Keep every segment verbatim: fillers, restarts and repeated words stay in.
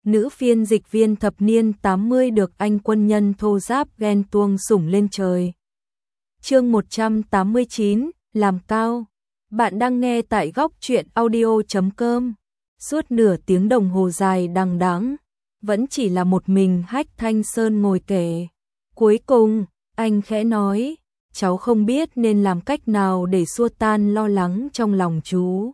nữ phiên dịch viên thập niên tám mươi được anh quân nhân thô giáp ghen tuông sủng lên trời. Chương một trăm tám mươi chín, làm cao. Bạn đang nghe tại góc truyện audio chấm com. Suốt nửa tiếng đồng hồ dài đằng đẵng, vẫn chỉ là một mình Hách Thanh Sơn ngồi kể. Cuối cùng, anh khẽ nói, cháu không biết nên làm cách nào để xua tan lo lắng trong lòng chú.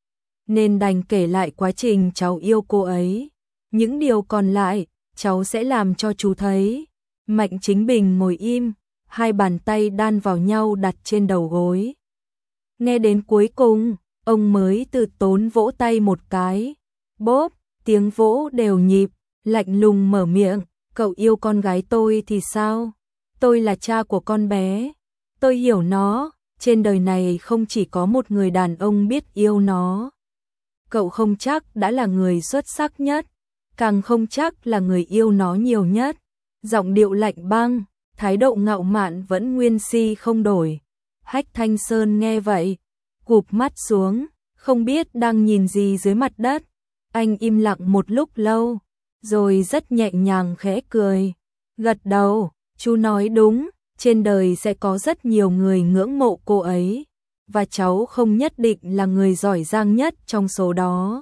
Nên đành kể lại quá trình cháu yêu cô ấy. Những điều còn lại, cháu sẽ làm cho chú thấy. Mạnh Chính Bình ngồi im, hai bàn tay đan vào nhau đặt trên đầu gối. Nghe đến cuối cùng, ông mới từ tốn vỗ tay một cái. Bốp, tiếng vỗ đều nhịp, lạnh lùng mở miệng, cậu yêu con gái tôi thì sao? Tôi là cha của con bé. Tôi hiểu nó, trên đời này không chỉ có một người đàn ông biết yêu nó. Cậu không chắc đã là người xuất sắc nhất, càng không chắc là người yêu nó nhiều nhất. Giọng điệu lạnh băng, thái độ ngạo mạn vẫn nguyên si không đổi. Hách Thanh Sơn nghe vậy, gục mắt xuống, không biết đang nhìn gì dưới mặt đất. Anh im lặng một lúc lâu, rồi rất nhẹ nhàng khẽ cười. Gật đầu, chú nói đúng, trên đời sẽ có rất nhiều người ngưỡng mộ cô ấy, và cháu không nhất định là người giỏi giang nhất trong số đó.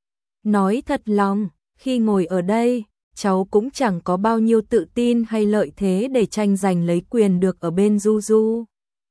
Nói thật lòng, khi ngồi ở đây, cháu cũng chẳng có bao nhiêu tự tin hay lợi thế để tranh giành lấy quyền được ở bên Du Du.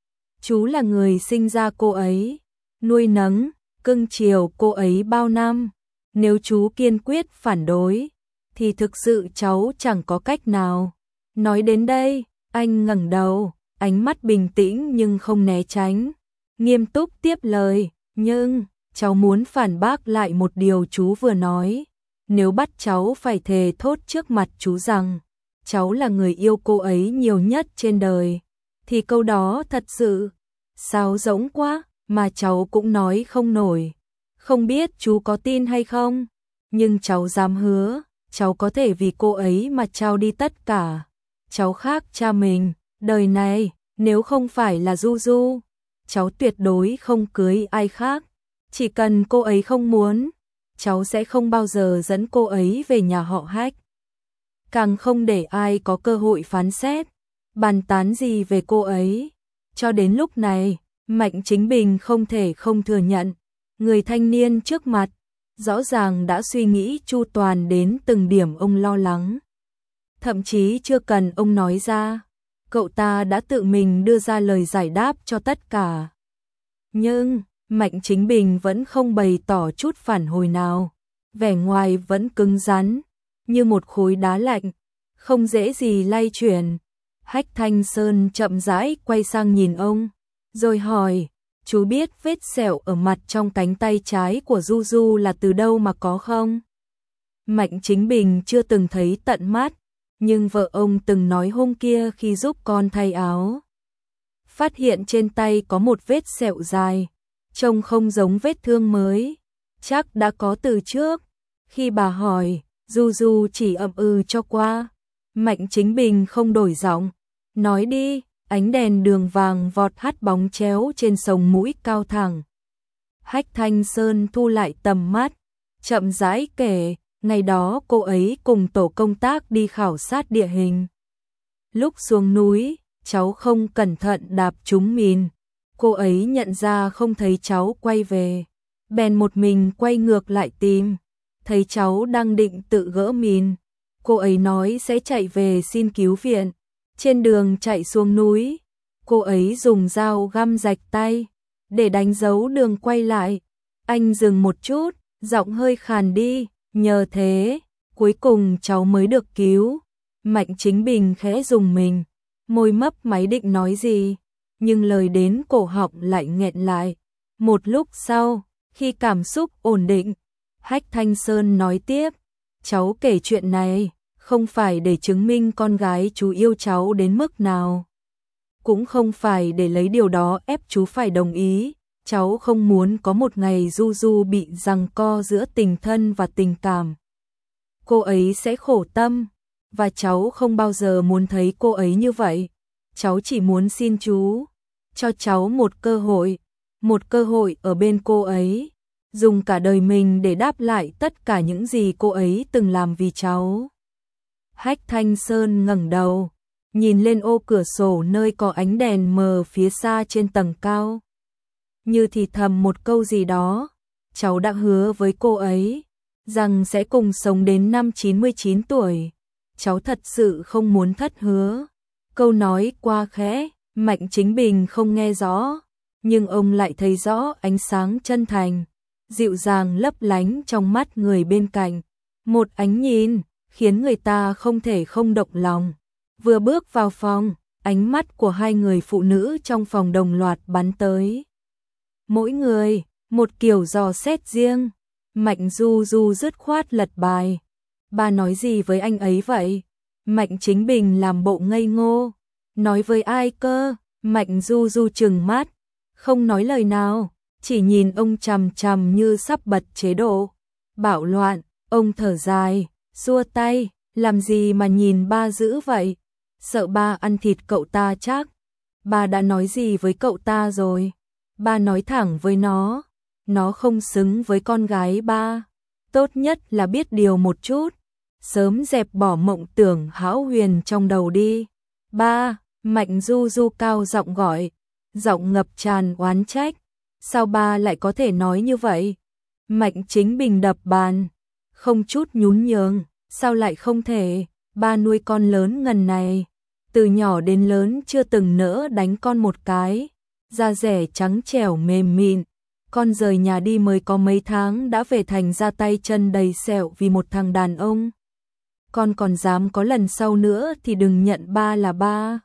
Chú là người sinh ra cô ấy, nuôi nấng, cưng chiều cô ấy bao năm. Nếu chú kiên quyết phản đối, thì thực sự cháu chẳng có cách nào. Nói đến đây, anh ngẩng đầu, ánh mắt bình tĩnh nhưng không né tránh. Nghiêm túc tiếp lời, nhưng, cháu muốn phản bác lại một điều chú vừa nói. Nếu bắt cháu phải thề thốt trước mặt chú rằng, cháu là người yêu cô ấy nhiều nhất trên đời, thì câu đó thật sự sáo rỗng quá, mà cháu cũng nói không nổi. Không biết chú có tin hay không, nhưng cháu dám hứa, cháu có thể vì cô ấy mà trao đi tất cả. Cháu khác cha mình, đời này, nếu không phải là Du Du, cháu tuyệt đối không cưới ai khác. Chỉ cần cô ấy không muốn, cháu sẽ không bao giờ dẫn cô ấy về nhà họ Hách. Càng không để ai có cơ hội phán xét, bàn tán gì về cô ấy. Cho đến lúc này, Mạnh Chính Bình không thể không thừa nhận, người thanh niên trước mặt, rõ ràng đã suy nghĩ chu toàn đến từng điểm ông lo lắng. Thậm chí chưa cần ông nói ra, cậu ta đã tự mình đưa ra lời giải đáp cho tất cả. Nhưng, Mạnh Chính Bình vẫn không bày tỏ chút phản hồi nào, vẻ ngoài vẫn cứng rắn, như một khối đá lạnh, không dễ gì lay chuyển. Hách Thanh Sơn chậm rãi quay sang nhìn ông, rồi hỏi, chú biết vết sẹo ở mặt trong cánh tay trái của Du Du là từ đâu mà có không? Mạnh Chính Bình chưa từng thấy tận mắt, nhưng vợ ông từng nói hôm kia khi giúp con thay áo, phát hiện trên tay có một vết sẹo dài, trông không giống vết thương mới, chắc đã có từ trước. Khi bà hỏi, Du Du chỉ ậm ừ cho qua. Mạnh Chính Bình không đổi giọng, nói đi. Ánh đèn đường vàng vọt hắt bóng chéo trên sông mũi cao thẳng. Hách Thanh Sơn thu lại tầm mắt, chậm rãi kể, ngày đó cô ấy cùng tổ công tác đi khảo sát địa hình. Lúc xuống núi, cháu không cẩn thận đạp trúng mìn. Cô ấy nhận ra không thấy cháu quay về, bèn một mình quay ngược lại tìm. Thấy cháu đang định tự gỡ mìn, cô ấy nói sẽ chạy về xin cứu viện. Trên đường chạy xuống núi, cô ấy dùng dao găm rạch tay, để đánh dấu đường quay lại. Anh dừng một chút, giọng hơi khàn đi, nhờ thế, cuối cùng cháu mới được cứu. Mạnh Chính Bình khẽ rùng mình, môi mấp máy định nói gì, nhưng lời đến cổ họng lại nghẹn lại. Một lúc sau, khi cảm xúc ổn định, Hách Thanh Sơn nói tiếp, cháu kể chuyện này không phải để chứng minh con gái chú yêu cháu đến mức nào, cũng không phải để lấy điều đó ép chú phải đồng ý. Cháu không muốn có một ngày Du Du bị giằng co giữa tình thân và tình cảm. Cô ấy sẽ khổ tâm, và cháu không bao giờ muốn thấy cô ấy như vậy. Cháu chỉ muốn xin chú cho cháu một cơ hội, một cơ hội ở bên cô ấy. dùng cả đời mình để đáp lại tất cả những gì cô ấy từng làm vì cháu. Hách Thanh Sơn ngẩng đầu, nhìn lên ô cửa sổ nơi có ánh đèn mờ phía xa trên tầng cao. Như thì thầm một câu gì đó, cháu đã hứa với cô ấy rằng sẽ cùng sống đến năm chín mươi chín tuổi. Cháu thật sự không muốn thất hứa. Câu nói qua khẽ, Mạnh Chính Bình không nghe rõ, nhưng ông lại thấy rõ ánh sáng chân thành, dịu dàng lấp lánh trong mắt người bên cạnh. Một ánh nhìn, khiến người ta không thể không động lòng. Vừa bước vào phòng, ánh mắt của hai người phụ nữ trong phòng đồng loạt bắn tới. Mỗi người, một kiểu dò xét riêng. Mạnh Du Du dứt khoát lật bài. Bà nói gì với anh ấy vậy? Mạnh Chính Bình làm bộ ngây ngô. Nói với ai cơ? Mạnh Du Du trừng mắt, không nói lời nào, chỉ nhìn ông chằm chằm như sắp bật chế độ bạo loạn. Ông thở dài, xua tay, làm gì mà nhìn ba dữ vậy? Sợ ba ăn thịt cậu ta chắc. Ba đã nói gì với cậu ta rồi? Ba nói thẳng với nó, nó không xứng với con gái ba. Tốt nhất là biết điều một chút, sớm dẹp bỏ mộng tưởng hão huyền trong đầu đi. Ba, Mạnh Du Du cao giọng gọi, giọng ngập tràn oán trách. Sao ba lại có thể nói như vậy? Mạnh Chính Bình đập bàn, không chút nhún nhường. Sao lại không thể? Ba nuôi con lớn ngần này, từ nhỏ đến lớn chưa từng nỡ đánh con một cái. Da rẻ trắng trẻo mềm mịn, con rời nhà đi mới có mấy tháng đã về thành ra tay chân đầy sẹo vì một thằng đàn ông. Con còn dám có lần sau nữa thì đừng nhận ba là ba.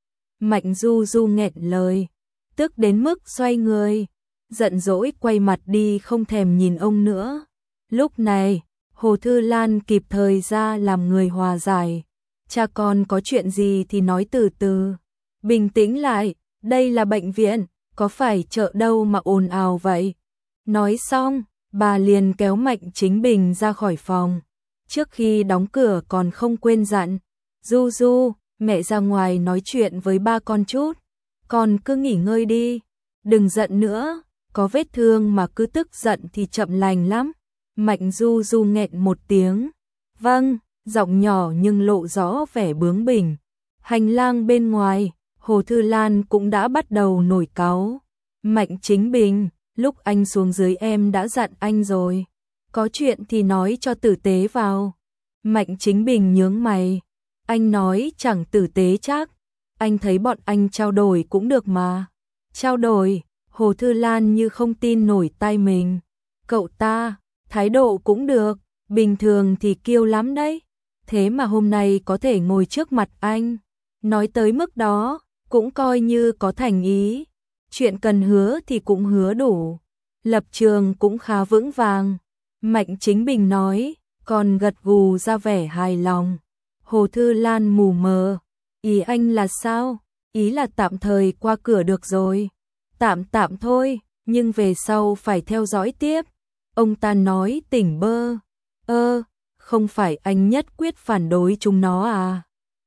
Mạnh Du Du nghẹn lời, tức đến mức xoay người, giận dỗi quay mặt đi không thèm nhìn ông nữa. Lúc này, Hồ Thư Lan kịp thời ra làm người hòa giải. Cha con có chuyện gì thì nói từ từ, bình tĩnh lại, đây là bệnh viện, có phải chợ đâu mà ồn ào vậy. Nói xong, bà liền kéo Mạnh Chính Bình ra khỏi phòng. Trước khi đóng cửa còn không quên dặn, Du Du, mẹ ra ngoài nói chuyện với ba con chút, con cứ nghỉ ngơi đi, đừng giận nữa, có vết thương mà cứ tức giận thì chậm lành lắm. Mạnh Du Du nghẹn một tiếng, vâng, giọng nhỏ nhưng lộ rõ vẻ bướng bỉnh. Hành lang bên ngoài, Hồ Thư Lan cũng đã bắt đầu nổi cáu. Mạnh Chính Bình, lúc anh xuống dưới em đã dặn anh rồi, có chuyện thì nói cho tử tế vào. Mạnh Chính Bình nhướng mày, anh nói chẳng tử tế chắc, anh thấy bọn anh trao đổi cũng được mà. Trao đổi? Hồ Thư Lan như không tin nổi tai mình. Cậu ta, thái độ cũng được, bình thường thì kiêu lắm đấy, thế mà hôm nay có thể ngồi trước mặt anh, nói tới mức đó, cũng coi như có thành ý. Chuyện cần hứa thì cũng hứa đủ, lập trường cũng khá vững vàng. Mạnh Chính Bình nói, còn gật gù ra vẻ hài lòng. Hồ Thư Lan mù mờ, ý anh là sao? Ý là tạm thời qua cửa được rồi. Tạm tạm thôi, nhưng về sau phải theo dõi tiếp. Ông ta nói tỉnh bơ. Ơ, không phải anh nhất quyết phản đối chúng nó à?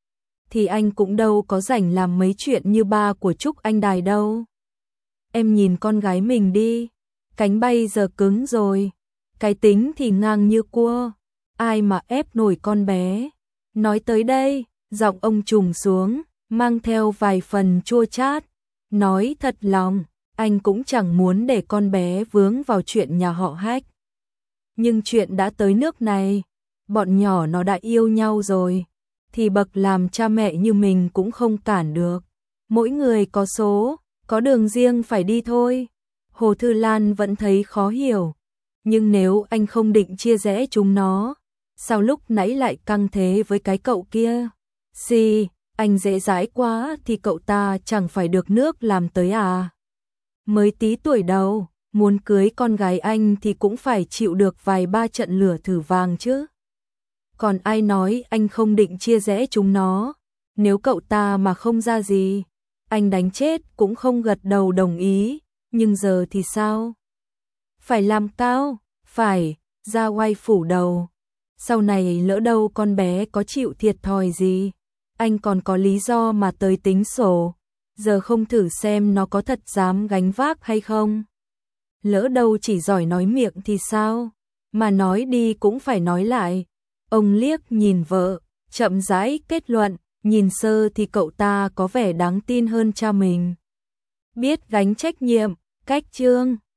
Thì anh cũng đâu có rảnh làm mấy chuyện như ba của Trúc Anh Đài đâu. Em nhìn con gái mình đi, cánh bay giờ cứng rồi, cái tính thì ngang như cua, ai mà ép nổi con bé. Nói tới đây, giọng ông trùng xuống, mang theo vài phần chua chát. Nói thật lòng, anh cũng chẳng muốn để con bé vướng vào chuyện nhà họ Hách. Nhưng chuyện đã tới nước này, bọn nhỏ nó đã yêu nhau rồi, thì bậc làm cha mẹ như mình cũng không cản được. Mỗi người có số, có đường riêng phải đi thôi. Hồ Thư Lan vẫn thấy khó hiểu. Nhưng nếu anh không định chia rẽ chúng nó, sao lúc nãy lại căng thế với cái cậu kia? Xì, anh dễ dãi quá thì cậu ta chẳng phải được nước làm tới à? Mới tí tuổi đầu, muốn cưới con gái anh thì cũng phải chịu được vài ba trận lửa thử vàng chứ. Còn ai nói anh không định chia rẽ chúng nó, nếu cậu ta mà không ra gì, anh đánh chết cũng không gật đầu đồng ý, nhưng giờ thì sao? Phải làm cao, phải, ra oai phủ đầu. Sau này lỡ đâu con bé có chịu thiệt thòi gì, anh còn có lý do mà tới tính sổ, giờ không thử xem nó có thật dám gánh vác hay không. lỡ đâu chỉ giỏi nói miệng thì sao, mà nói đi cũng phải nói lại. Ông liếc nhìn vợ, chậm rãi kết luận, nhìn sơ thì cậu ta có vẻ đáng tin hơn cha mình. Biết gánh trách nhiệm, cách Trương